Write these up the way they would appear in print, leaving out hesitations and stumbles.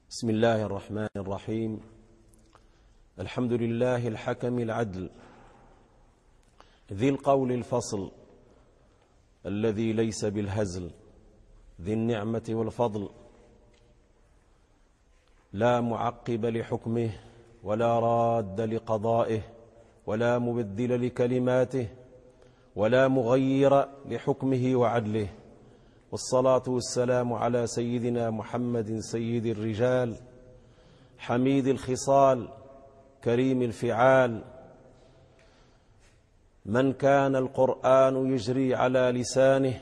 بسم الله الرحمن الرحيم. الحمد لله الحكم العدل ذي القول الفصل الذي ليس بالهزل ذي النعمة والفضل لا معقب لحكمه ولا راد لقضائه ولا مبدل لكلماته ولا مغير لحكمه وعدله، والصلاة والسلام على سيدنا محمد سيد الرجال حميد الخصال كريم الفعال، من كان القرآن يجري على لسانه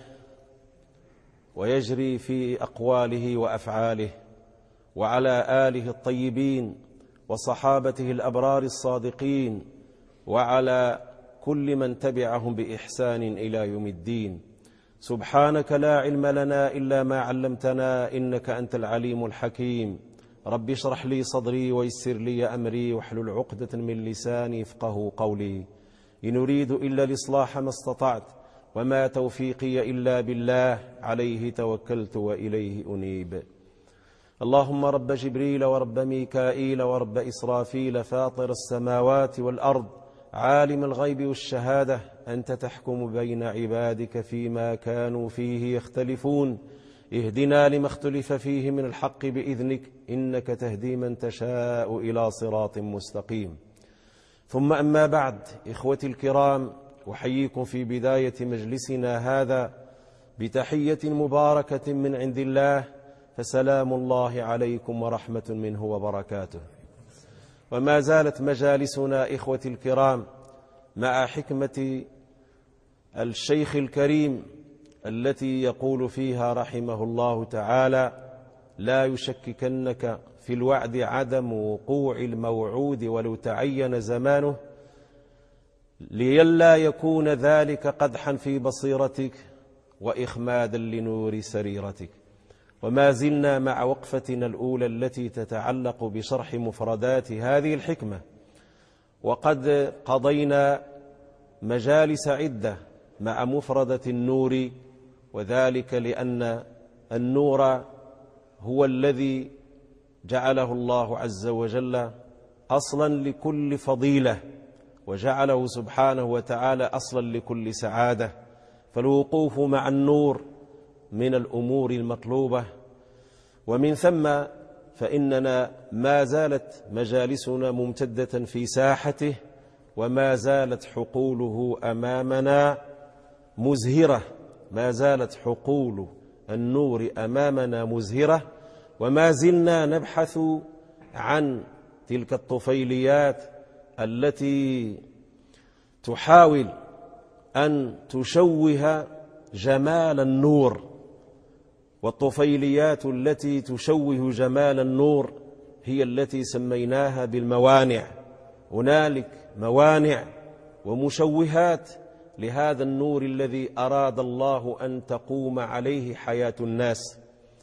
ويجري في أقواله وأفعاله، وعلى آله الطيبين وصحابته الأبرار الصادقين، وعلى كل من تبعهم بإحسان إلى يوم الدين. سبحانك لا علم لنا إلا ما علمتنا إنك أنت العليم الحكيم. رب اشرح لي صدري ويسر لي أمري واحلل عقدة من لساني يفقهوا قولي. إن أريد إلا الإصلاح ما استطعت وما توفيقي إلا بالله عليه توكلت وإليه أنيب. اللهم رب جبريل ورب ميكائيل ورب إسرافيل فاطر السماوات والأرض عالم الغيب والشهادة، أنت تحكم بين عبادك فيما كانوا فيه يختلفون، اهدنا لما اختلف فيه من الحق بإذنك إنك تهدي من تشاء إلى صراط مستقيم. ثم أما بعد، إخوتي الكرام، أحييكم في بداية مجلسنا هذا بتحية مباركة من عند الله، فسلام الله عليكم ورحمة منه وبركاته. وما زالت مجالسنا إخوتي الكرام مع حكمة الشيخ الكريم التي يقول فيها رحمه الله تعالى: لا يشككنك في الوعد عدم وقوع الموعود ولو تعين زمانه، لئلا يكون ذلك قدحا في بصيرتك وإخمادا لنور سريرتك. وما زلنا مع وقفتنا الأولى التي تتعلق بشرح مفردات هذه الحكمة، وقد قضينا مجالس عدة مع مفردة النور، وذلك لأن النور هو الذي جعله الله عز وجل أصلا لكل فضيلة، وجعله سبحانه وتعالى أصلا لكل سعادة، فالوقوف مع النور من الأمور المطلوبة. ومن ثم فإننا ما زالت مجالسنا ممتدة في ساحته، وما زالت حقوله أمامنا مزهرة، ما زالت حقول النور أمامنا مزهرة، وما زلنا نبحث عن تلك الطفيليات التي تحاول أن تشوه جمال النور. والطفيليات التي تشوه جمال النور هي التي سميناها بالموانع. هنالك موانع ومشوهات لهذا النور الذي أراد الله أن تقوم عليه حياة الناس.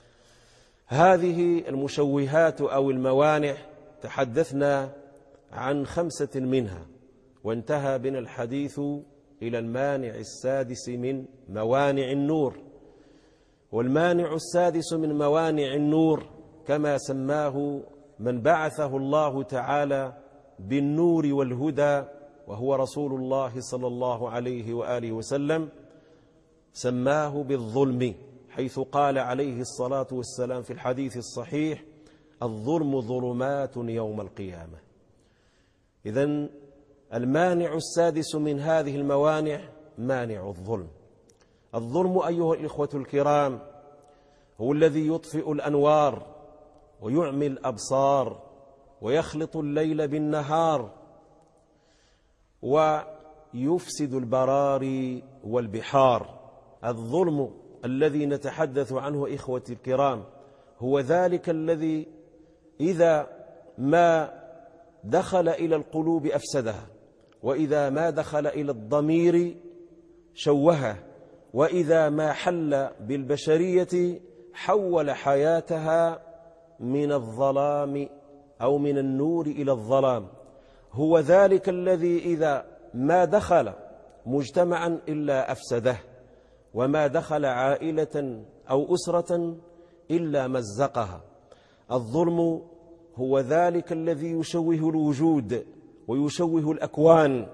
هذه المشوهات أو الموانع تحدثنا عن 5 منها، وانتهى بنا الحديث إلى المانع السادس من موانع النور. والمانع السادس من موانع النور كما سماه من بعثه الله تعالى بالنور والهدى وهو رسول الله صلى الله عليه وآله وسلم، سماه بالظلم، حيث قال عليه الصلاة والسلام في الحديث الصحيح: الظلم ظلمات يوم القيامة. إذن المانع السادس من هذه الموانع مانع الظلم. الظلم أيها الإخوة الكرام هو الذي يطفئ الأنوار ويعمي الأبصار ويخلط الليل بالنهار ويفسد البراري والبحار. الظلم الذي نتحدث عنه إخوتي الكرام هو ذلك الذي إذا ما دخل إلى القلوب أفسدها، وإذا ما دخل إلى الضمير شوهه، وإذا ما حل بالبشرية حول حياتها من الظلام أو من النور إلى الظلام. هو ذلك الذي إذا ما دخل مجتمعا إلا أفسده، وما دخل عائلة أو أسرة إلا مزقها. الظلم هو ذلك الذي يشوه الوجود ويشوه الأكوان،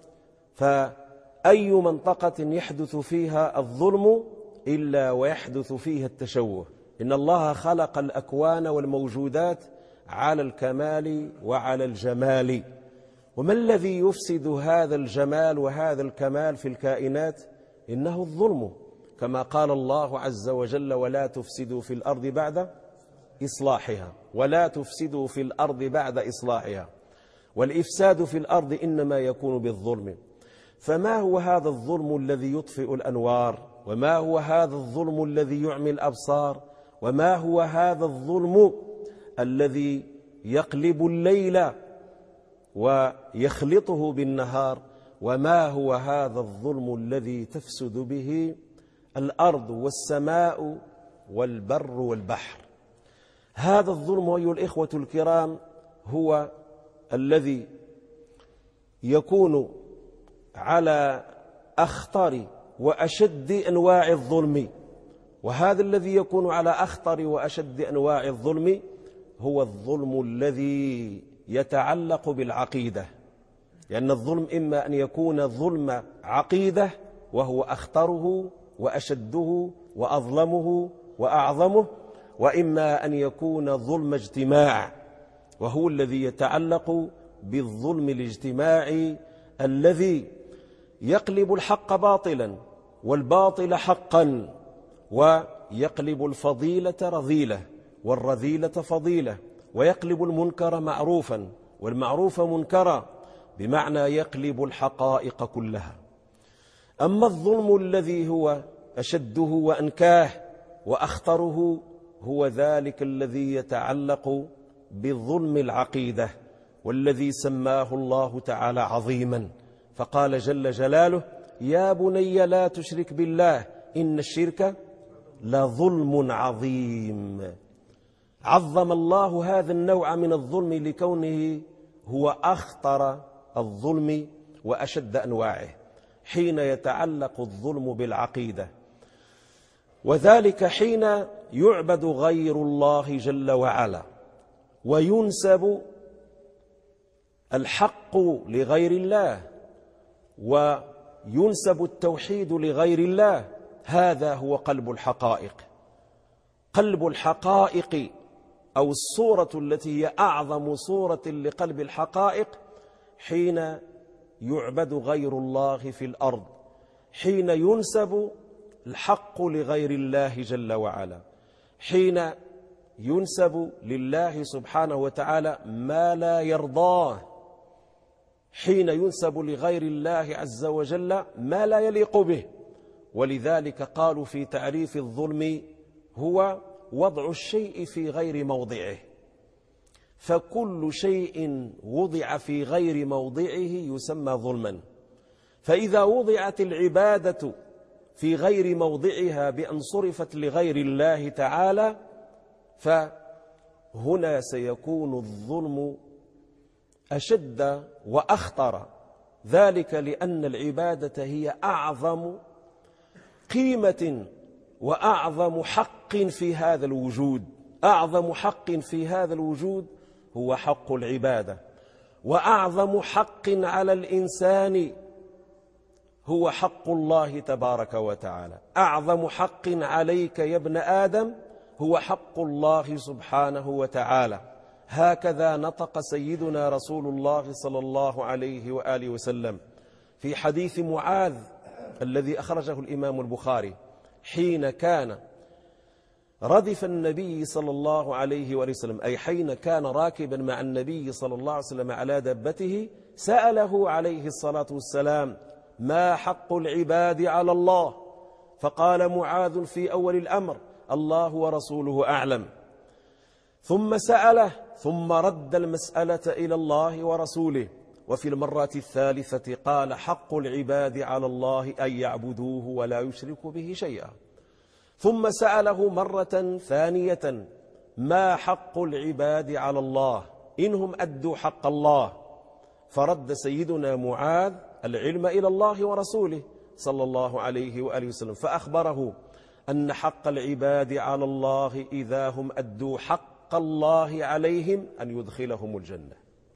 فأي منطقة يحدث فيها الظلم إلا ويحدث فيها التشوه. إن الله خلق الأكوان والموجودات على الكمال وعلى الجمال، وما الذي يفسد هذا الجمال وهذا الكمال في الكائنات؟ إنه الظلم، كما قال الله عز وجل: ولا تفسدوا في الأرض بعد إصلاحها، ولا تفسدوا في الأرض بعد إصلاحها. والإفساد في الأرض إنما يكون بالظلم. فما هو هذا الظلم الذي يطفئ الأنوار؟ وما هو هذا الظلم الذي يعمي الأبصار؟ وما هو هذا الظلم الذي يقلب الليل ويخلطه بالنهار؟ وما هو هذا الظلم الذي تفسد به الأرض والسماء والبر والبحر؟ هذا الظلم أيها الإخوة الكرام هو الذي يكون على أخطر وأشد أنواع الظلم. وهذا الذي يكون على أخطر وأشد أنواع الظلم هو الظلم الذي يتعلق بالعقيدة، لأن الظلم إما أن يكون ظلم عقيدة وهو أخطره وأشده وأظلمه وأعظمه، وإما أن يكون ظلم اجتماع وهو الذي يتعلق بالظلم الاجتماعي الذي يقلب الحق باطلا والباطل حقا، ويقلب الفضيلة رذيلة والرذيلة فضيلة، ويقلب المنكر معروفا والمعروف منكرا، بمعنى يقلب الحقائق كلها. أما الظلم الذي هو أشده وأنكاه وأخطره هو ذلك الذي يتعلق بظلم العقيدة، والذي سماه الله تعالى عظيما، فقال جل جلاله: يا بني لا تشرك بالله إن الشرك لظلم عظيم. عظم الله هذا النوع من الظلم لكونه هو أخطر الظلم وأشد أنواعه حين يتعلق الظلم بالعقيدة، وذلك حين يعبد غير الله جل وعلا وينسب الحق لغير الله وينسب التوحيد لغير الله. هذا هو قلب الحقائق. قلب الحقائق أو الصورة التي هي أعظم صورة لقلب الحقائق حين يعبد غير الله في الأرض، حين ينسب الحق لغير الله جل وعلا، حين ينسب لله سبحانه وتعالى ما لا يرضاه، حين ينسب لغير الله عز وجل ما لا يليق به. ولذلك قالوا في تعريف الظلم: هو وضع الشيء في غير موضعه. فكل شيء وضع في غير موضعه يسمى ظلما. فإذا وضعت العبادة في غير موضعها بأن صرفت لغير الله تعالى، فهنا سيكون الظلم أشد وأخطر، ذلك لأن العبادة هي أعظم قيمة وأعظم حق في هذا الوجود. أعظم حق في هذا الوجود هو حق العبادة، وأعظم حق على الإنسان هو حق الله تبارك وتعالى. أعظم حق عليك يا ابن آدم هو حق الله سبحانه وتعالى. هكذا نطق سيدنا رسول الله صلى الله عليه وآله وسلم في حديث معاذ الذي أخرجه الإمام البخاري، حين كان ردف النبي صلى الله عليه وآله وسلم، أي حين كان راكبا مع النبي صلى الله عليه وسلم على دابته، سأله عليه الصلاة والسلام: ما حق العباد على الله؟ فقال معاذ في أول الأمر: الله ورسوله أعلم. ثم سأله، ثم رد المسألة إلى الله ورسوله. وفي المرة الثالثة قال: حق العباد على الله أن يعبدوه ولا يشركوا به شيئا. ثم سأله مرة ثانية: ما حق العباد على الله إنهم أدوا حق الله؟ فرد سيدنا معاذ العلم إلى الله ورسوله صلى الله عليه وآله وسلم، فأخبره أن حق العباد على الله إذا هم أدوا حق حق الله عليهم أن يدخلهم الجنة.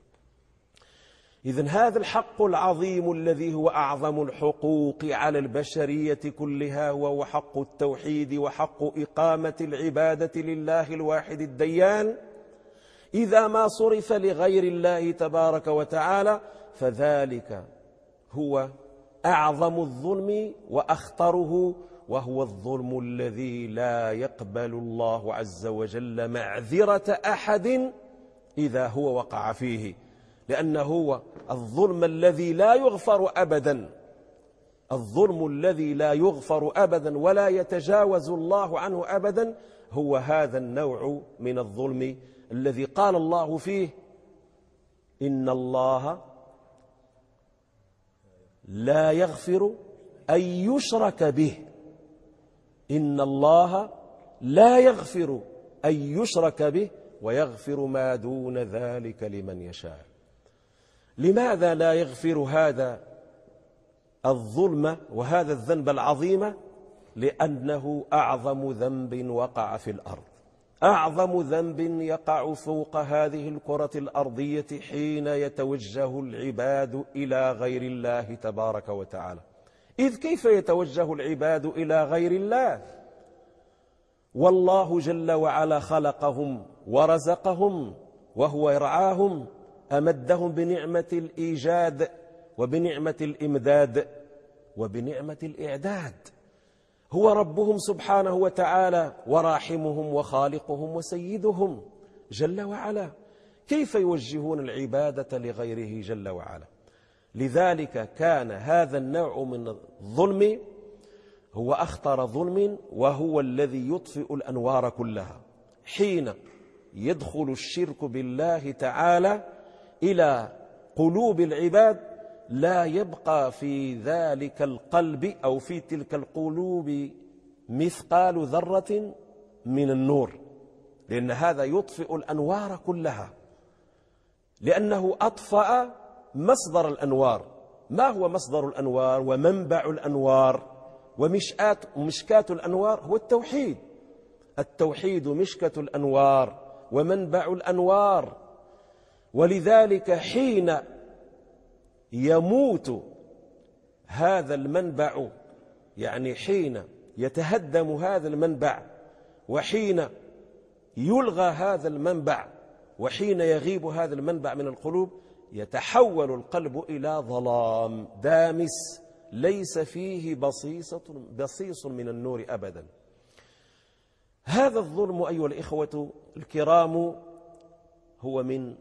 إذن هذا الحق العظيم الذي هو أعظم الحقوق على البشرية كلها، وهو حق التوحيد وحق إقامة العبادة لله الواحد الديان، إذا ما صرف لغير الله تبارك وتعالى فذلك هو أعظم الظلم وأخطره، وهو الظلم الذي لا يقبل الله عز وجل معذرة أحد إذا هو وقع فيه، لأنه هو الظلم الذي لا يغفر أبدا، الظلم الذي لا يغفر أبدا ولا يتجاوز الله عنه أبدا، هو هذا النوع من الظلم الذي قال الله فيه: إن الله لا يغفر أن يشرك به. إن الله لا يغفر أن يشرك به ويغفر ما دون ذلك لمن يشاء. لماذا لا يغفر هذا الظلم وهذا الذنب العظيم؟ لأنه أعظم ذنب وقع في الأرض، أعظم ذنب يقع فوق هذه الكرة الأرضية حين يتوجه العباد إلى غير الله تبارك وتعالى. إذ كيف يتوجه العباد إلى غير الله والله جل وعلا خلقهم ورزقهم وهو يرعاهم، أمدهم بنعمة الإيجاد وبنعمة الإمداد وبنعمة الإعداد، هو ربهم سبحانه وتعالى وراحمهم وخالقهم وسيدهم جل وعلا، كيف يوجهون العبادة لغيره جل وعلا؟ لذلك كان هذا النوع من الظلم هو أخطر ظلم، وهو الذي يطفئ الأنوار كلها. حين يدخل الشرك بالله تعالى إلى قلوب العباد لا يبقى في ذلك القلب أو في تلك القلوب مثقال ذرة من النور، لأن هذا يطفئ الأنوار كلها، لأنه أطفأ مصدر الأنوار. ما هو مصدر الأنوار ومنبع الأنوار ومشكاة الأنوار؟ هو التوحيد. التوحيد مشكة الأنوار ومنبع الأنوار. ولذلك حين يموت هذا المنبع، يعني حين يتهدم هذا المنبع، وحين يلغى هذا المنبع، وحين يغيب هذا المنبع من القلوب، يتحول القلب إلى ظلام دامس ليس فيه بصيص من النور أبدا. هذا الظلم أيها الإخوة الكرام هو من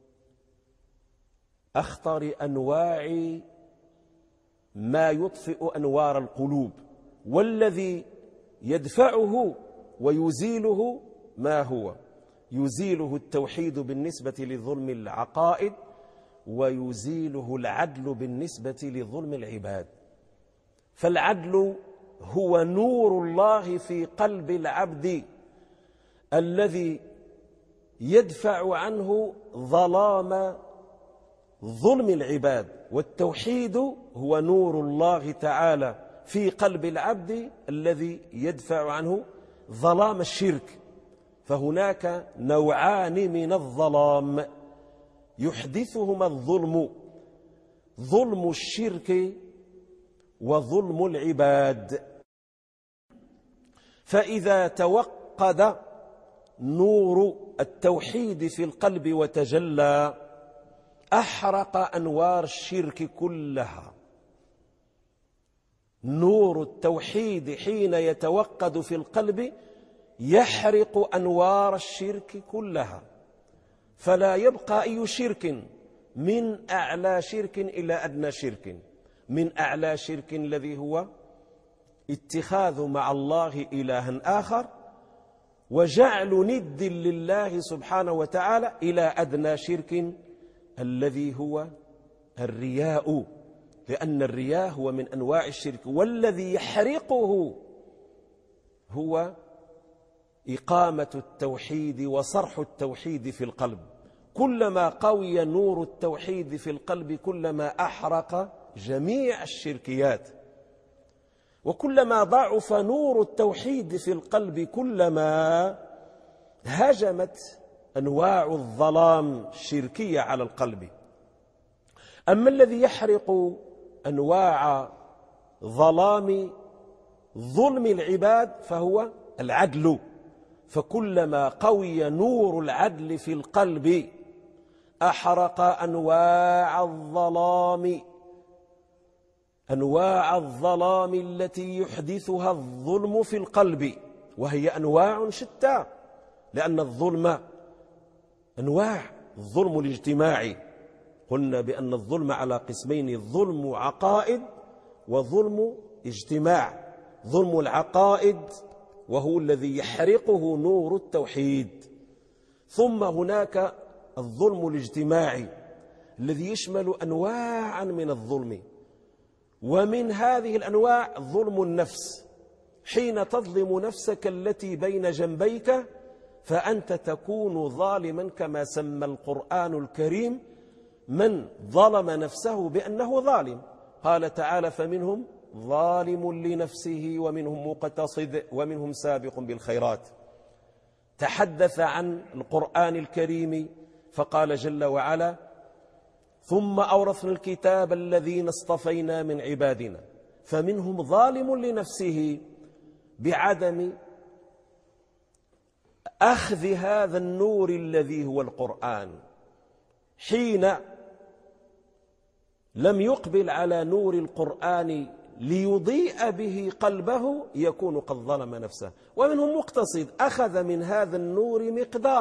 أخطر أنواع ما يطفئ أنوار القلوب، والذي يدفعه ويزيله ما هو؟ يزيله التوحيد بالنسبة لظلم العقائد، ويزيله العدل بالنسبة لظلم العباد. فالعدل هو نور الله في قلب العبد الذي يدفع عنه ظلام ظلم العباد، والتوحيد هو نور الله تعالى في قلب العبد الذي يدفع عنه ظلام الشرك. فهناك نوعان من الظلام يحدثهما الظلم: ظلم الشرك وظلم العباد. فإذا توقد نور التوحيد في القلب وتجلى أحرق أنوار الشرك كلها. نور التوحيد حين يتوقد في القلب يحرق أنوار الشرك كلها، فلا يبقى أي شرك، من أعلى شرك إلى أدنى شرك. من أعلى شرك الذي هو اتخاذ مع الله إلها آخر وجعل ند لله سبحانه وتعالى، إلى أدنى شرك الذي هو الرياء، لأن الرياء هو من أنواع الشرك، والذي يحرقه هو إقامة التوحيد وصرح التوحيد في القلب. كلما قوي نور التوحيد في القلب كلما أحرق جميع الشركيات، وكلما ضعف نور التوحيد في القلب كلما هجمت أنواع الظلام الشركية على القلب. أما الذي يحرق أنواع ظلم العباد فهو العدل، فكلما قوي نور العدل في القلب أحرق أنواع الظلام التي يحدثها الظلم في القلب، وهي أنواع شتى، لأن الظلم أنواع. الظلم الاجتماعي، قلنا بأن الظلم على قسمين: ظلم عقائد وظلم اجتماع. ظلم العقائد وهو الذي يحرقه نور التوحيد، ثم هناك الظلم الاجتماعي الذي يشمل أنواعا من الظلم، ومن هذه الأنواع ظلم النفس. حين تظلم نفسك التي بين جنبيك فأنت تكون ظالما، كما سمى القرآن الكريم من ظلم نفسه بأنه ظالم. قال تعالى: فمنهم ظالم لنفسه ومنهم مقتصد ومنهم سابق بالخيرات. تحدث عن القرآن الكريم فقال جل وعلا: ثم أورثنا الكتاب الذين اصطفينا من عبادنا فمنهم ظالم لنفسه بعدم أخذ هذا النور الذي هو القرآن. حين لم يقبل على نور القرآن ليضيء به قلبه يكون قد ظلم نفسه. ومنهم مقتصد، أخذ من هذا النور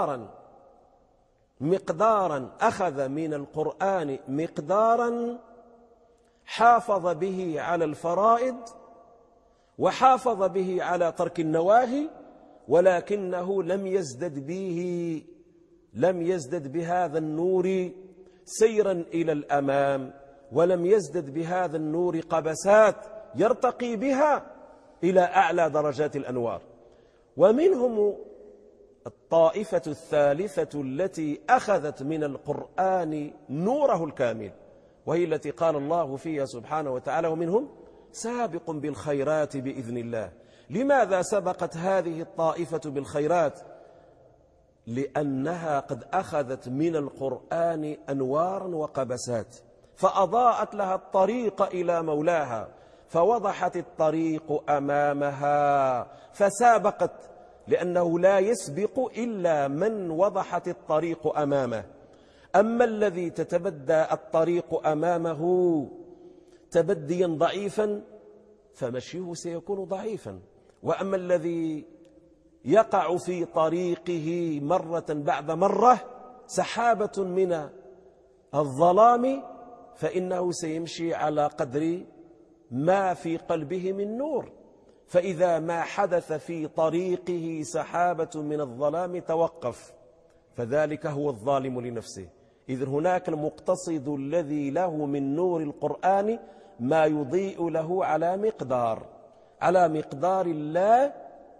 مقدارا، أخذ من القرآن مقدارا حافظ به على الفرائض وحافظ به على ترك النواهي، ولكنه لم يزدد بهذا النور سيرا إلى الأمام، ولم يزدد بهذا النور قبسات يرتقي بها إلى أعلى درجات الأنوار. ومنهم الطائفة الثالثة التي أخذت من القرآن نوره الكامل، وهي التي قال الله فيها سبحانه وتعالى: ومنهم سابق بالخيرات بإذن الله. لماذا سبقت هذه الطائفة بالخيرات؟ لأنها قد أخذت من القرآن أنوارا وقبسات، فأضاءت لها الطريق إلى مولاها، فوضحت الطريق أمامها فسابقت، لأنه لا يسبق إلا من وضحت الطريق أمامه. أما الذي تتبدى الطريق أمامه تبديا ضعيفا فمشيه سيكون ضعيفا، وأما الذي يقع في طريقه مرة بعد مرة سحابة من الظلام فإنه سيمشي على قدر ما في قلبه من نور، فإذا ما حدث في طريقه سحابة من الظلام توقف، فذلك هو الظالم لنفسه. إذن هناك المقتصد الذي له من نور القرآن ما يضيء له على مقدار لا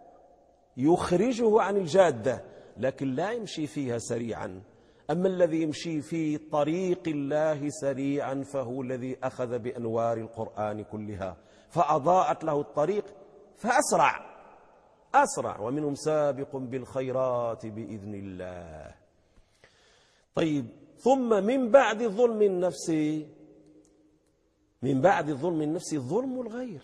يخرجه عن الجادة، لكن لا يمشي فيها سريعا. أما الذي يمشي في طريق الله سريعا فهو الذي أخذ بأنوار القرآن كلها فأضاءت له الطريق فأسرع. ومنهم سابق بالخيرات بإذن الله. طيب، ثم من بعد ظلم النفس ظلم الغير.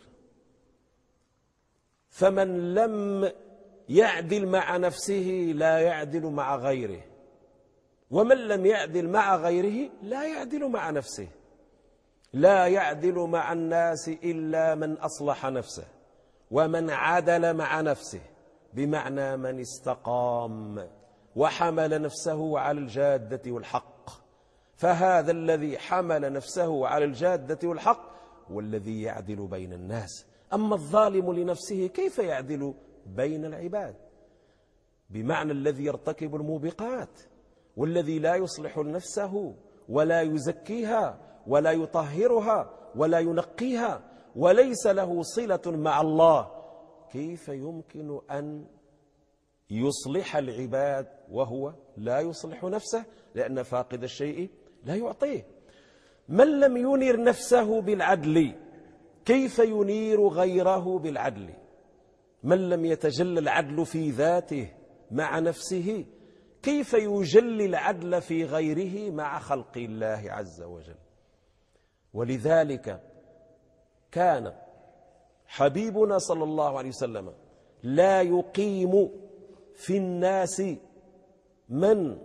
فمن لم يعدل مع نفسه لا يعدل مع غيره، ومن لم يعدل مع غيره لا يعدل مع نفسه. لا يعدل مع الناس إلا من أصلح نفسه ومن عدل مع نفسه، بمعنى من استقام وحمل نفسه على الجادة والحق. فهذا الذي حمل نفسه على الجادة والحق والذي يعدل بين الناس. أما الظالم لنفسه كيف يعدل بين العباد؟ بمعنى الذي يرتكب الموبقات، والذي لا يصلح نفسه ولا يزكيها ولا يطهرها ولا ينقيها وليس له صلة مع الله، كيف يمكن أن يصلح العباد وهو لا يصلح نفسه؟ لأن فاقد الشيء لا يعطيه. من لم ينير نفسه بالعدل كيف ينير غيره بالعدل؟ من لم يتجلى العدل في ذاته مع نفسه كيف يجلي العدل في غيره مع خلق الله عز وجل. ولذلك كان حبيبنا صلى الله عليه وسلم لا يقيم في الناس من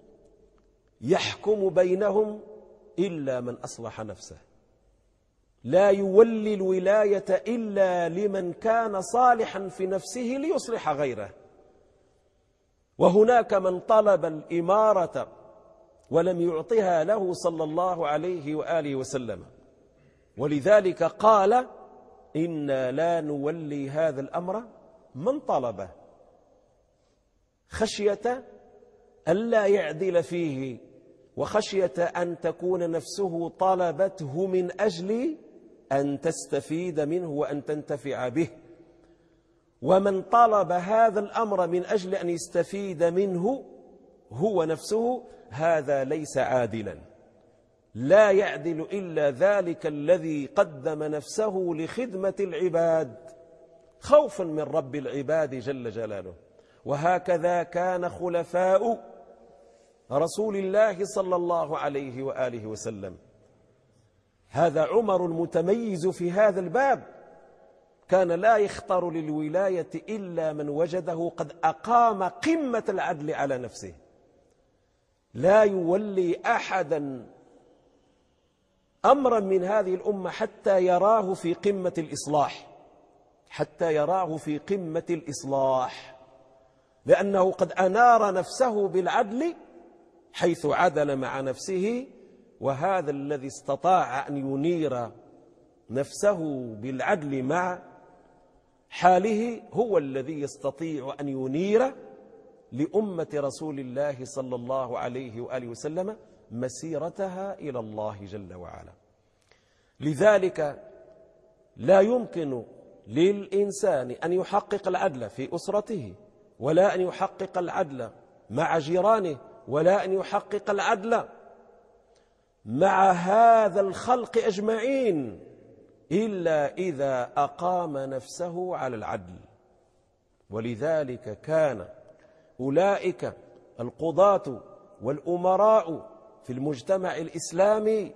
يحكم بينهم إلا من أصلح نفسه، لا يولي الولاية إلا لمن كان صالحا في نفسه ليصلح غيره. وهناك من طلب الإمارة ولم يعطها له صلى الله عليه وآله وسلم، ولذلك قال إنا لا نولي هذا الأمر من طلبه، خشية ألا يعدل فيه، وخشية أن تكون نفسه طلبته من أجل أن تستفيد منه وأن تنتفع به. ومن طلب هذا الأمر من أجل أن يستفيد منه هو نفسه، هذا ليس عادلا. لا يعدل إلا ذلك الذي قدم نفسه لخدمة العباد خوفا من رب العباد جل جلاله. وهكذا كان خلفاء رسول الله صلى الله عليه وآله وسلم. هذا عمر المتميز في هذا الباب، كان لا يختار للولاية إلا من وجده قد أقام قمة العدل على نفسه، لا يولي أحدا أمرا من هذه الأمة حتى يراه في قمة الإصلاح، حتى يراه في قمة الإصلاح، لأنه قد أنار نفسه بالعدل حيث عدل مع نفسه. وهذا الذي استطاع أن ينير نفسه بالعدل مع حاله هو الذي يستطيع أن ينير لأمة رسول الله صلى الله عليه وآله وسلم مسيرتها إلى الله جل وعلا. لذلك لا يمكن للإنسان أن يحقق العدل في أسرته، ولا أن يحقق العدل مع جيرانه، ولا أن يحقق العدل مع هذا الخلق أجمعين إلا إذا أقام نفسه على العدل. ولذلك كان أولئك القضاة والأمراء في المجتمع الإسلامي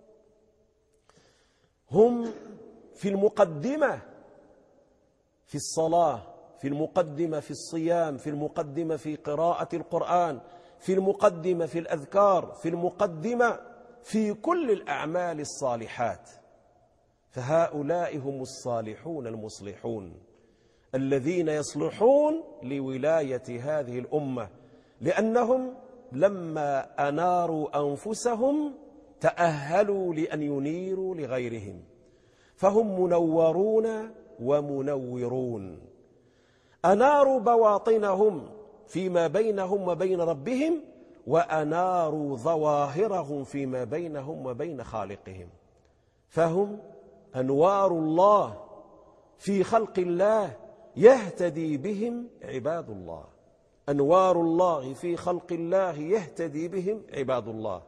هم في المقدمة في الصلاة، في المقدمة في الصيام، في المقدمة في قراءة القرآن، في المقدمة في الأذكار، في المقدمة في كل الأعمال الصالحات. فهؤلاء هم الصالحون المصلحون الذين يصلحون لولاية هذه الأمة، لأنهم لما أناروا أنفسهم تأهلوا لأن ينيروا لغيرهم، فهم منورون ومنورون. أناروا بواطنهم فيما بينهم وبين ربهم، وأناروا ظواهرهم فيما بينهم وبين خالقهم، فهم أنوار الله في خلق الله يهتدي بهم عباد الله، أنوار الله في خلق الله يهتدي بهم عباد الله.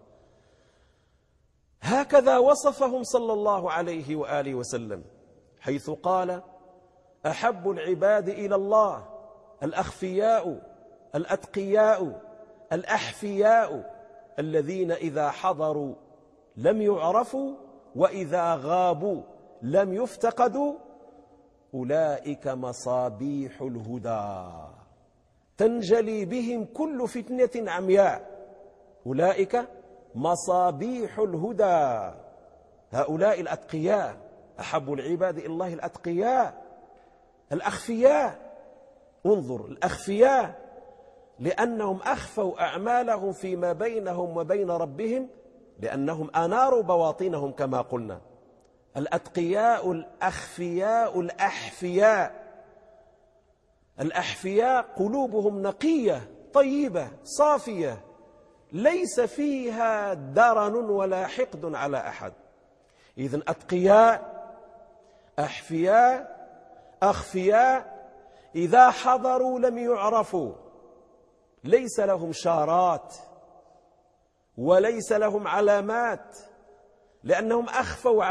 هكذا وصفهم صلى الله عليه وآله وسلم، حيث قال أحب العباد إلى الله الأخفياء الأتقياء الأحفياء الذين إذا حضروا لم يعرفوا وإذا غابوا لم يفتقدوا، أولئك مصابيح الهدى تنجلي بهم كل فتنة عمياء. أولئك مصابيح الهدى، هؤلاء الأتقياء، أحب العباد إلى الله الأتقياء الأخفياء. انظر، الأخفياء لأنهم أخفوا أعمالهم فيما بينهم وبين ربهم، لأنهم أناروا بواطنهم كما قلنا. الأتقياء الأخفياء الأحفياء، الأحفياء قلوبهم نقية طيبة صافية ليس فيها درن ولا حقد على أحد. إذن أتقياء أحفياء أخفياء إذا حضروا لم يعرفوا، ليس لهم شارات وليس لهم علامات، لأنهم أخفوا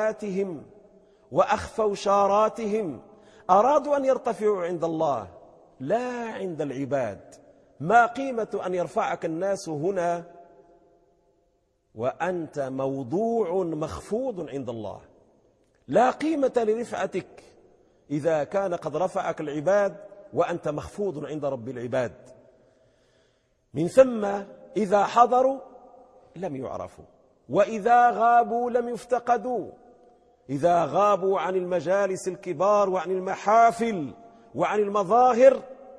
علاماتهم وأخفوا شاراتهم، أرادوا أن يرتفعوا عند الله لا عند العباد. ما قيمة أن يرفعك الناس هنا وأنت موضوع مخفوض عند الله؟ لا قيمة لرفعتك إذا كان قد رفعك العباد وأنت مخفوض عند رب العباد. من ثم إذا حضروا لم يعرفوا، وإذا غابوا لم يفتقدوا. إذا غابوا عن المجالس الكبار وعن المحافل وعن المظاهر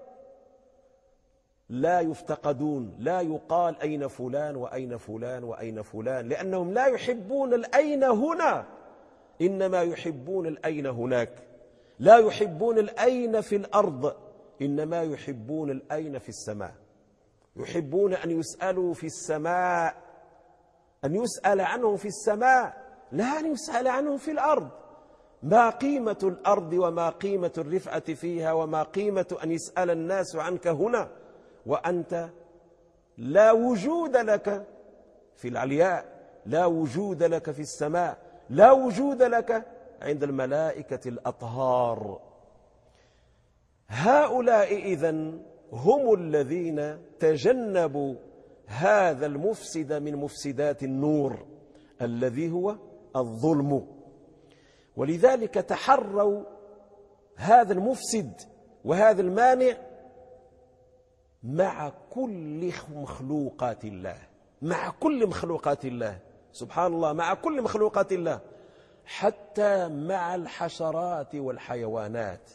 لا يفتقدون، لا يقال أين فلان وأين فلان وأين فلان، لأنهم لا يحبون الأين هنا، إنما يحبون الأين هناك. لا يحبون الأين في الأرض، إنما يحبون الأين في السماء. يحبون أن يسألوا في السماء، أن يسأل عنهم في السماء، لا أن يسأل عنهم في الأرض. ما قيمة الأرض وما قيمة الرفعة فيها وما قيمة أن يسأل الناس عنك هنا وأنت لا وجود لك في العلياء، لا وجود لك في السماء، لا وجود لك عند الملائكة الأطهار. هؤلاء إذن هم الذين تجنبوا هذا المفسد من مفسدات النور الذي هو الظلم، ولذلك تحروا هذا المفسد وهذا المانع مع كل مخلوقات الله، مع كل مخلوقات الله، سبحان الله، مع كل مخلوقات الله، حتى مع الحشرات والحيوانات.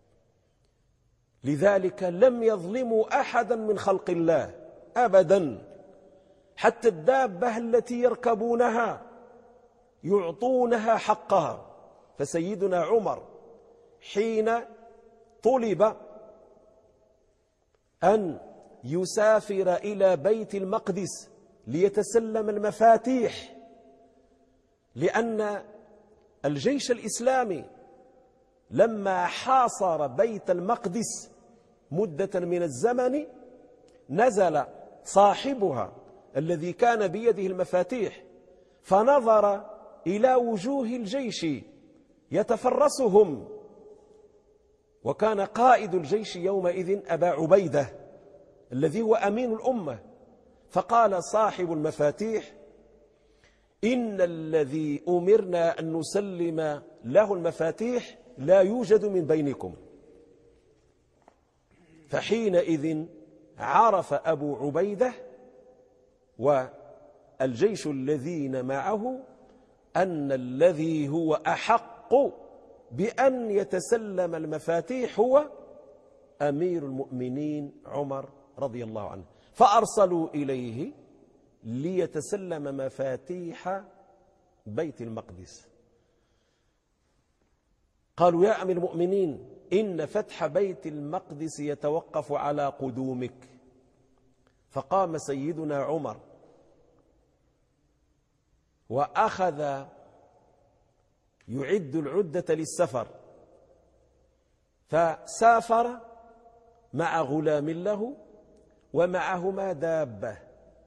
لذلك لم يظلموا أحدا من خلق الله أبدا، حتى الدابة التي يركبونها يعطونها حقها. فسيدنا عمر حين طلب أن يسافر إلى بيت المقدس ليتسلم المفاتيح، لأن الجيش الإسلامي لما حاصر بيت المقدس مدة من الزمن نزل صاحبها الذي كان بيده المفاتيح فنظر إلى وجوه الجيش يتفرسهم، وكان قائد الجيش يومئذ أبا عبيدة الذي هو أمين الأمة. فقال صاحب المفاتيح: إن الذي أمرنا أن نسلم له المفاتيح لا يوجد من بينكم. فحينئذ عرف أبو عبيدة والجيش الذين معه أن الذي هو أحق بأن يتسلم المفاتيح هو أمير المؤمنين عمر رضي الله عنه، فأرسلوا إليه ليتسلم مفاتيح بيت المقدس. قالوا: يا أمير المؤمنين، إن فتح بيت المقدس يتوقف على قدومك. فقام سيدنا عمر وأخذ يعد العدة للسفر، فسافر مع غلام له ومعهما دابة.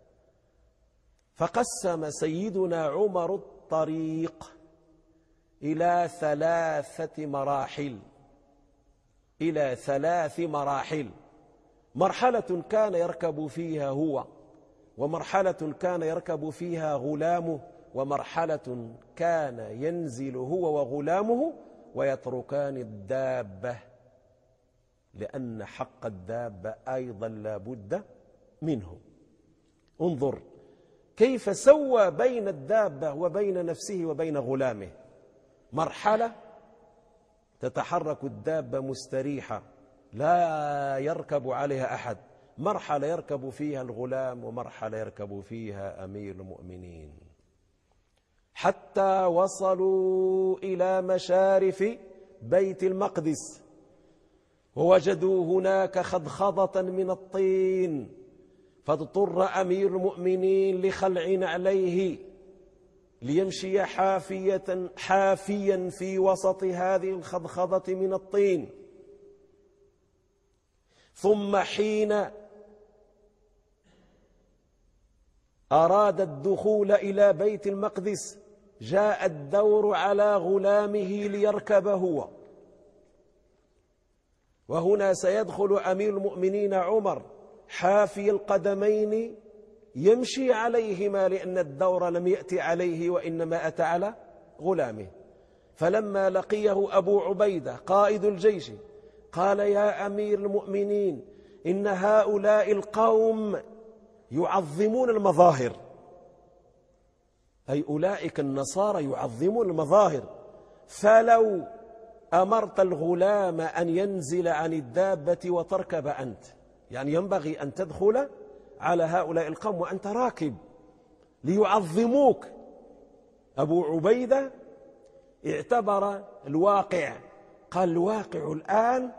فقسم سيدنا عمر الطريق إلى 3 مراحل، إلى 3 مراحل: مرحلة كان يركب فيها هو، ومرحلة كان يركب فيها غلامه، ومرحلة كان ينزل هو وغلامه ويتركان الدابة، لأن حق الدابة أيضا لا بد منه. انظر كيف سوى بين الدابة وبين نفسه وبين غلامه. مرحلة تتحرك الدابة مستريحة لا يركب عليها أحد، مرحلة يركب فيها الغلام، ومرحلة يركب فيها أمير المؤمنين، حتى وصلوا إلى مشارف بيت المقدس، ووجدوا هناك خضخضة من الطين، فاضطر أمير المؤمنين لخلع عليه ليمشي حافيا في وسط هذه الخضخضة من الطين. ثم حين أراد الدخول إلى بيت المقدس جاء الدور على غلامه ليركب هو، وهنا سيدخل أمير المؤمنين عمر حافي القدمين يمشي عليهما، لأن الدور لم يأتي عليه وإنما أتى على غلامه. فلما لقيه أبو عبيدة قائد الجيش قال: يا أمير المؤمنين، إن هؤلاء القوم يعظمون المظاهر، أي أولئك النصارى يعظمون المظاهر، فلو أمرت الغلام أن ينزل عن الدابة وتركب أنت، يعني ينبغي أن تدخل على هؤلاء القوم وأنت راكب ليعظموك. أبو عبيدة اعتبر الواقع، قال: الواقع الآن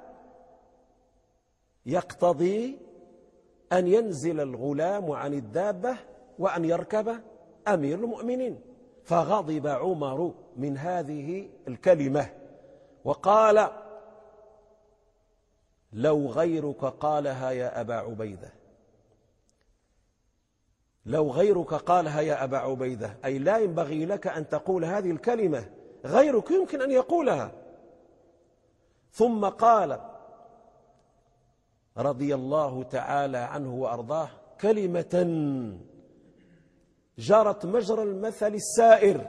يقتضي أن ينزل الغلام عن الدابة وأن يركب أمير المؤمنين. فغضب عمر من هذه الكلمة وقال: لو غيرك قالها يا أبا عبيدة، لو غيرك قالها يا أبا عبيدة، أي لا ينبغي لك أن تقول هذه الكلمة، غيرك يمكن أن يقولها. ثم قال رضي الله تعالى عنه وأرضاه كلمة جرت مجرى المثل السائر.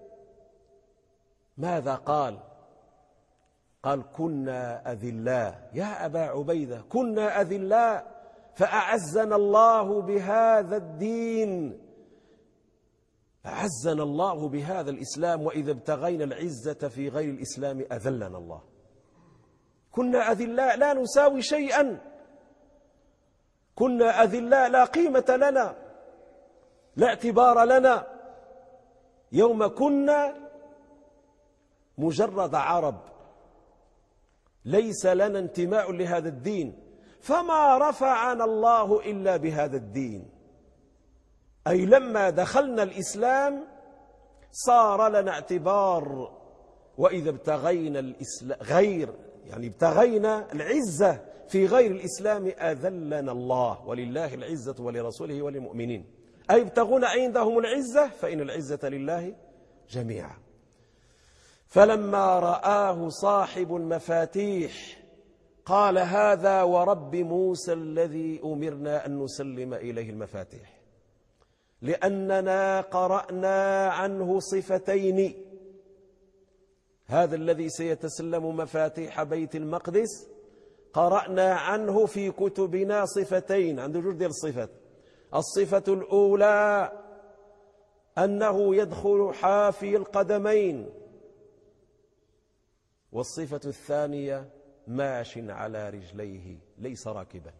ماذا قال؟ قال: كنا أذلاء يا أبا عبيدة، كنا أذلاء فأعزنا الله بهذا الدين، أعزنا الله بهذا الإسلام، وإذا ابتغينا العزة في غير الإسلام أذلنا الله. كنا أذلاء لا نساوي شيئا، كنا أذلاء لا قيمة لنا، لا اعتبار لنا. يوم كنا مجرد عرب ليس لنا انتماء لهذا الدين، فما رفعنا الله إلا بهذا الدين. أي لما دخلنا الإسلام صار لنا اعتبار، وإذا ابتغينا ابتغينا العزة في غير الإسلام أذلنا الله، ولله العزة ولرسوله وللمؤمنين. أي يبتغون عندهم العزة فإن العزة لله جميعا. فلما رآه صاحب المفاتيح قال: هذا ورب موسى الذي أمرنا أن نسلم إليه المفاتيح، لأننا قرأنا عنه صفتين. هذا الذي سيتسلم مفاتيح بيت المقدس قرأنا عنه في كتبنا صفتين، عنده جوج ديال الصفات. الصفة الأولى أنه يدخل حافي القدمين، والصفة الثانية ماش على رجليه ليس راكبا.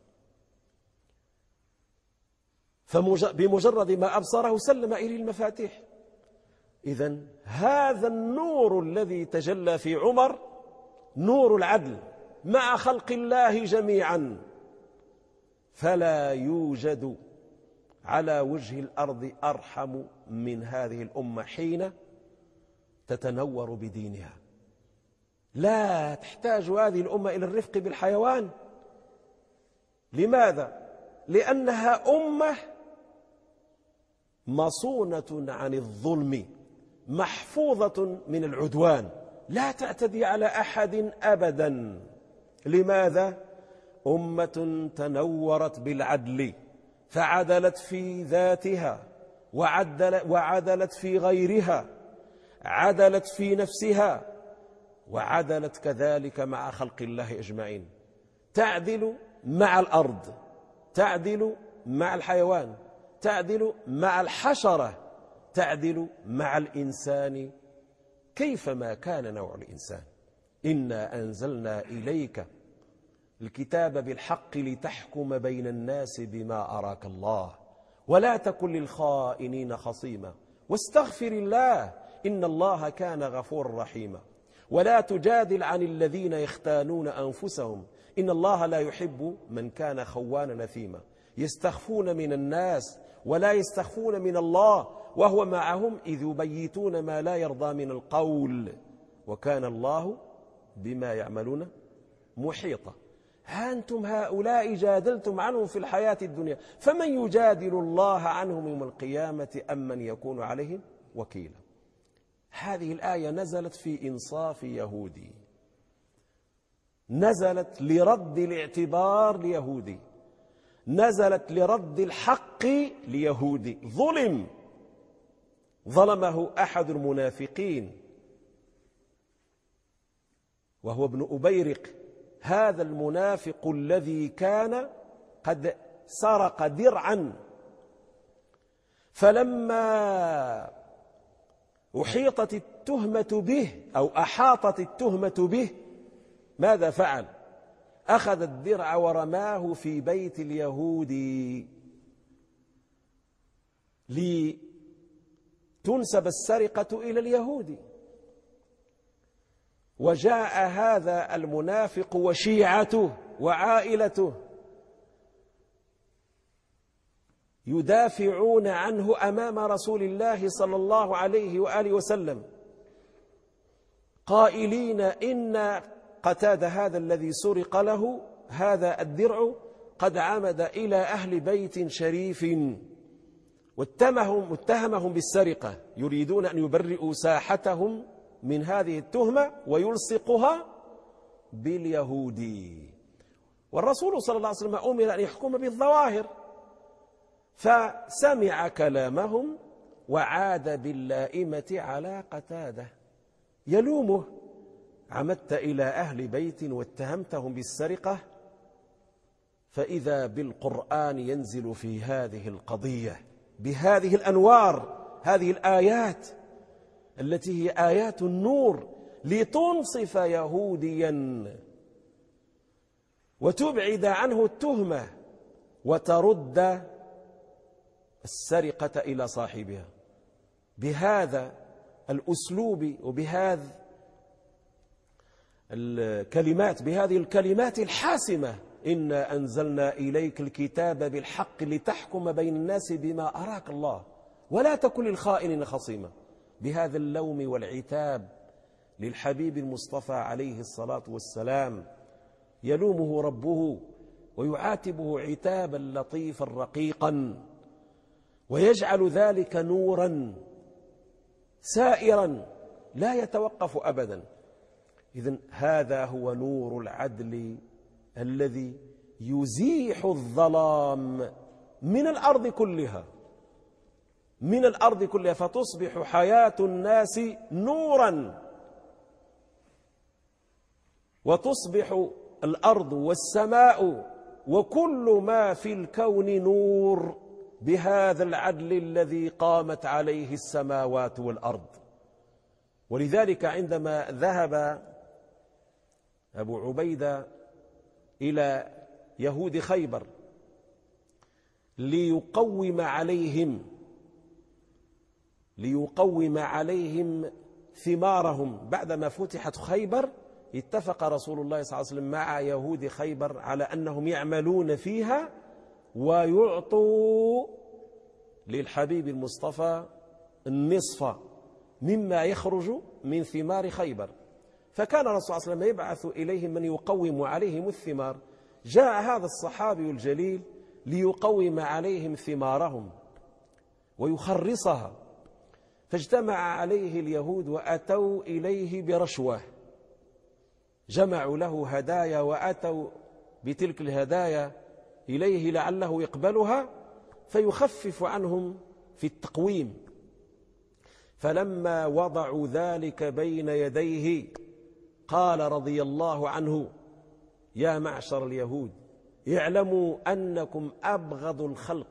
بمجرد ما أبصره سلم إليه المفاتيح. إذن هذا النور الذي تجلى في عمر نور العدل مع خلق الله جميعا، فلا يوجد على وجه الأرض أرحم من هذه الأمة حين تتنور بدينها. لا تحتاج هذه الأمة إلى الرفق بالحيوان. لماذا؟ لأنها أمة مصونة عن الظلم، محفوظة من العدوان، لا تعتدي على أحد أبدا. لماذا؟ أمة تنورت بالعدل، فعدلت في ذاتها وعدلت في غيرها، عدلت في نفسها، وعدلت كذلك مع خلق الله أجمعين. تعدل مع الأرض، تعدل مع الحيوان، تعدل مع الحشرة، تعدل مع الإنسان كيفما كان نوع الإنسان. إنا أنزلنا إليك الكتاب بالحق لتحكم بين الناس بما أراك الله ولا تكن للخائنين خصيما واستغفر الله إن الله كان غفورا رحيما ولا تجادل عن الذين يختانون أنفسهم إن الله لا يحب من كان خوانا نثيما يستخفون من الناس ولا يستخفون من الله وهو معهم إذ يبيتون ما لا يرضى من القول وكان الله بما يعملون محيطا. أنتم هؤلاء جادلتم عنهم في الحياة الدنيا فمن يجادل الله عنهم يوم القيامة أم من يكون عليهم وكيلا. هذه الآية نزلت في إنصاف يهودي، نزلت لرد الاعتبار ليهودي، نزلت لرد الحق ليهودي ظلمه أحد المنافقين وهو ابن أبيرق. هذا المنافق الذي كان قد سرق درعا، فلما أحيطت التهمة به أو أحاطت التهمة به ماذا فعل؟ أخذ الدرع ورماه في بيت اليهودي لتنسب السرقة إلى اليهودي. وجاء هذا المنافق وشيعته وعائلته يدافعون عنه أمام رسول الله صلى الله عليه وآله وسلم، قائلين إن قتادة هذا الذي سرق له هذا الدرع قد عمد إلى أهل بيت شريف، واتهمهم بالسرقة، يريدون أن يبرئوا ساحتهم من هذه التهمة ويلصقها باليهودي. والرسول صلى الله عليه وسلم أمر أن يحكم بالظواهر، فسمع كلامهم وعاد باللائمة على قتادة يلومه: عمدت إلى أهل بيت واتهمتهم بالسرقة؟ فإذا بالقرآن ينزل في هذه القضية بهذه الأنوار، هذه الآيات التي هي آيات النور، لتنصف يهوديا وتبعد عنه التهمة وترد السرقة إلى صاحبها بهذا الأسلوب وبهذه الكلمات الحاسمة: إنا أنزلنا إليك الكتاب بالحق لتحكم بين الناس بما أراك الله ولا تكن للخائنين خصيما. بهذا اللوم والعتاب للحبيب المصطفى عليه الصلاة والسلام يلومه ربه ويعاتبه عتابا لطيفا رقيقا، ويجعل ذلك نورا سائرا لا يتوقف أبدا. إذن هذا هو نور العدل الذي يزيح الظلام من الأرض كلها، فتصبح حياة الناس نورا، وتصبح الأرض والسماء وكل ما في الكون نور بهذا العدل الذي قامت عليه السماوات والأرض. ولذلك عندما ذهب أبو عبيدة إلى يهود خيبر ليقوم عليهم ثمارهم بعدما فتحت خيبر، اتفق رسول الله صلى الله عليه وسلم مع يهود خيبر على أنهم يعملون فيها ويعطوا للحبيب المصطفى النصف مما يخرج من ثمار خيبر. فكان الرسول صلى الله عليه وسلم يبعث إليهم من يقوم عليهم الثمار. جاء هذا الصحابي الجليل ليقوم عليهم ثمارهم ويخرصها، فاجتمع عليه اليهود وأتوا إليه برشوة، جمعوا له هدايا وأتوا بتلك الهدايا إليه لعله يقبلها فيخفف عنهم في التقويم. فلما وضعوا ذلك بين يديه قال رضي الله عنه: يا معشر اليهود، اعلموا أنكم أبغض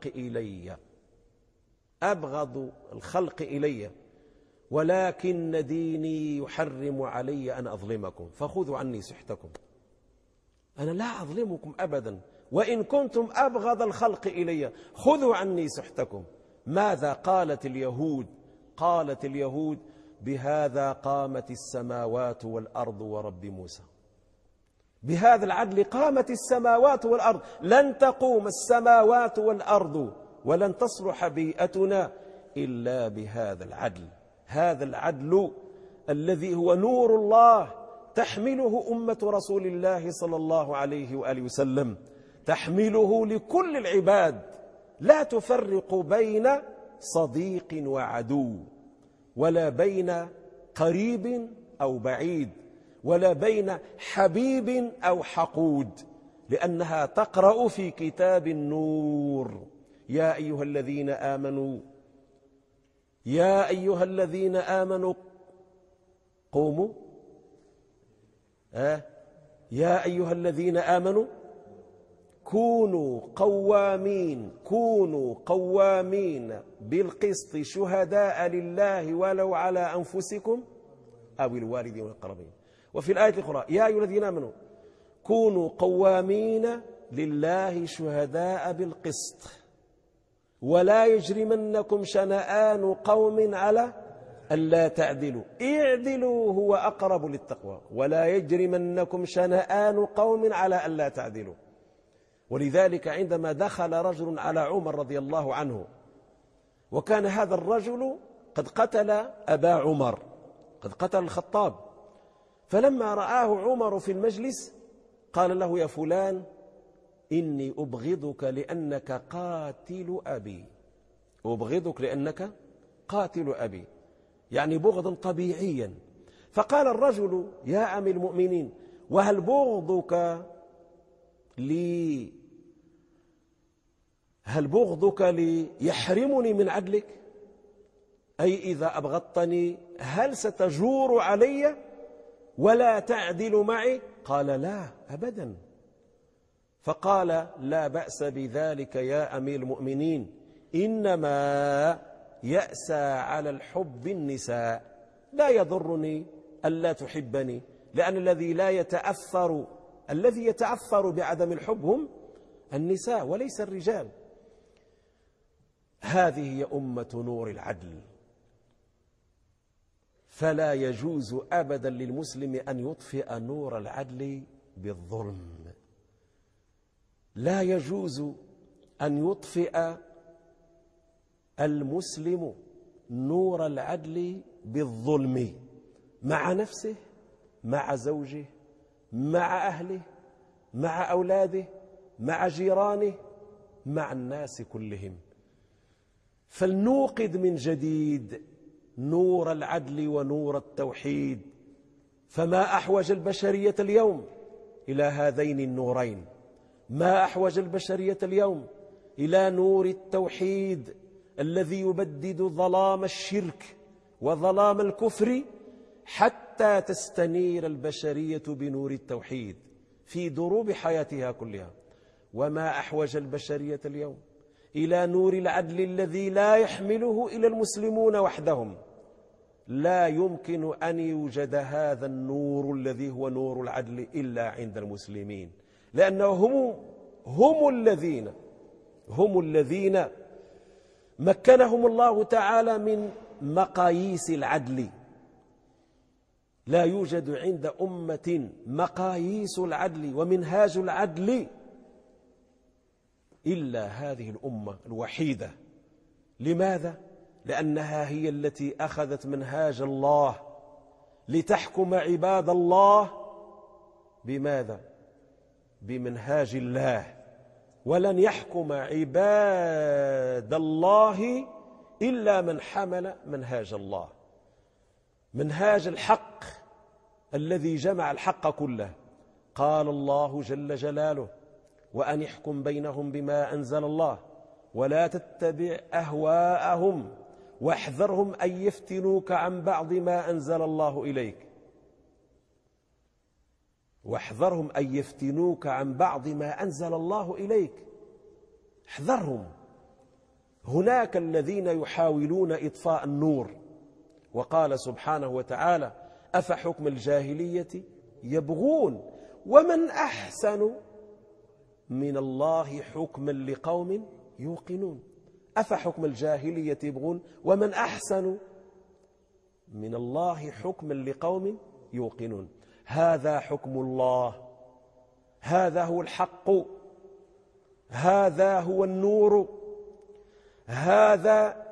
الخلق إلي، ولكن ديني يحرم علي أن أظلمكم، فخذوا عني سحتكم. أنا لا أظلمكم أبدا، وإن كنتم أبغض الخلق إلي خذوا عني سحتكم. ماذا قالت اليهود؟ قالت اليهود: بهذا قامت السماوات والأرض ورب موسى. بهذا العدل قامت السماوات والأرض، لن تقوم السماوات والأرض ولن تصلح بيئتنا إلا بهذا العدل. هذا العدل الذي هو نور الله تحمله أمة رسول الله صلى الله عليه وآله وسلم، تحمله لكل العباد، لا تفرق بين صديق وعدو، ولا بين قريب أو بعيد، ولا بين حبيب أو حقود، لأنها تقرأ في كتاب النور. يا أيها الذين آمنوا يا أيها الذين آمنوا قوموا يا أيها الذين آمنوا كونوا قوامين بالقسط شهداء لله ولو على أنفسكم أو الوالدين والأقربين. وفي الآية الأخرى يا أيها الذين آمنوا كونوا قوامين لله شهداء بالقسط ولا يجرمنكم شنآن قوم على ألا تعدلوا اعدلوا هو أقرب للتقوى ولا يجرمنكم شنآن قوم على ألا تعدلوا. ولذلك عندما دخل رجل على عمر رضي الله عنه، وكان هذا الرجل قد قتل أبا عمر، قد قتل الخطاب، فلما رآه عمر في المجلس قال له يا فلان إني أبغضك لأنك قاتل أبي، أبغضك لأنك قاتل أبي، يعني بغضا طبيعيا. فقال الرجل يا أمير المؤمنين وهل بغضك ليحرمني من عدلك؟ أي إذا أبغضتني هل ستجور علي ولا تعدل معي؟ قال لا أبدا. فقال لا بأس بذلك يا أمير المؤمنين، إنما يأسى على الحب النساء، لا يضرني ألا تحبني، لأن الذي يتأثر بعدم الحب هم النساء وليس الرجال. هذه هي أمة نور العدل، فلا يجوز أبدا للمسلم أن يطفئ نور العدل بالظلم، لا يجوز أن يطفئ المسلم نور العدل بالظلم مع نفسه، مع زوجه، مع أهله، مع أولاده، مع جيرانه، مع الناس كلهم. فلنوقد من جديد نور العدل ونور التوحيد، فما أحوج البشرية اليوم إلى هذين النورين، ما أحوج البشرية اليوم إلى نور التوحيد الذي يبدد ظلام الشرك وظلام الكفر حتى تستنير البشرية بنور التوحيد في دروب حياتها كلها. وما أحوج البشرية اليوم إلى نور العدل الذي لا يحمله إلى المسلمون وحدهم. لا يمكن أن يوجد هذا النور الذي هو نور العدل إلا عند المسلمين، لأنهم هم الذين مكنهم الله تعالى من مقاييس العدل. لا يوجد عند أمة مقاييس العدل ومنهاج العدل إلا هذه الأمة الوحيدة. لماذا؟ لأنها هي التي أخذت منهاج الله لتحكم عباد الله بماذا؟ بمنهاج الله. ولن يحكم عباد الله إلا من حمل منهاج الله، منهاج الحق الذي جمع الحق كله. قال الله جل جلاله وأن احكم بينهم بما أنزل الله ولا تتبع أهواءهم واحذرهم أن يفتنوك عن بعض ما أنزل الله إليك، واحذرهم أن يفتنوك عن بعض ما أنزل الله إليك، احذرهم. هناك الذين يحاولون إطفاء النور، وقال سبحانه وتعالى أفحكم الجاهلية يبغون ومن أحسن من الله حكما لقوم يوقنون. أفحكم الجاهلية يبغون ومن أحسن من الله حكما لقوم يوقنون. هذا حكم الله، هذا هو الحق، هذا هو النور، هذا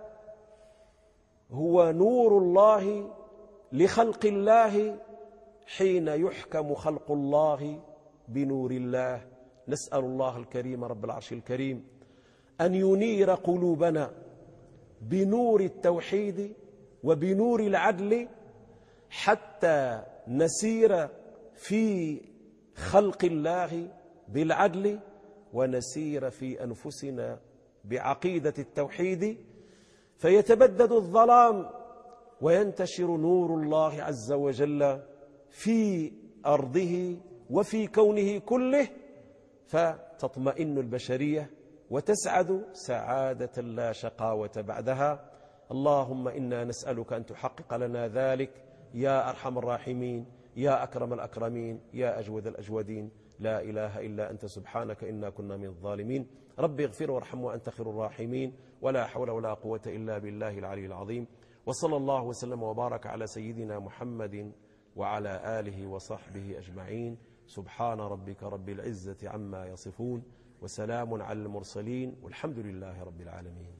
هو نور الله لخلق الله حين يحكم خلق الله بنور الله. نسأل الله الكريم رب العرش الكريم أن ينير قلوبنا بنور التوحيد وبنور العدل حتى نسير في خلق الله بالعدل، ونسير في أنفسنا بعقيدة التوحيد، فيتبدد الظلام وينتشر نور الله عز وجل في أرضه وفي كونه كله، فتطمئن البشرية وتسعد سعادة لا شقاوة بعدها. اللهم إنا نسألك أن تحقق لنا ذلك يا أرحم الراحمين، يا أكرم الأكرمين، يا أجود الأجودين. لا إله إلا أنت سبحانك إنا كنا من الظالمين. رب اغفر وارحم وأنت خير الراحمين، ولا حول ولا قوة إلا بالله العلي العظيم. وصلى الله وسلم وبارك على سيدنا محمد وعلى آله وصحبه أجمعين. سبحان ربك رب العزة عما يصفون، وسلام على المرسلين، والحمد لله رب العالمين.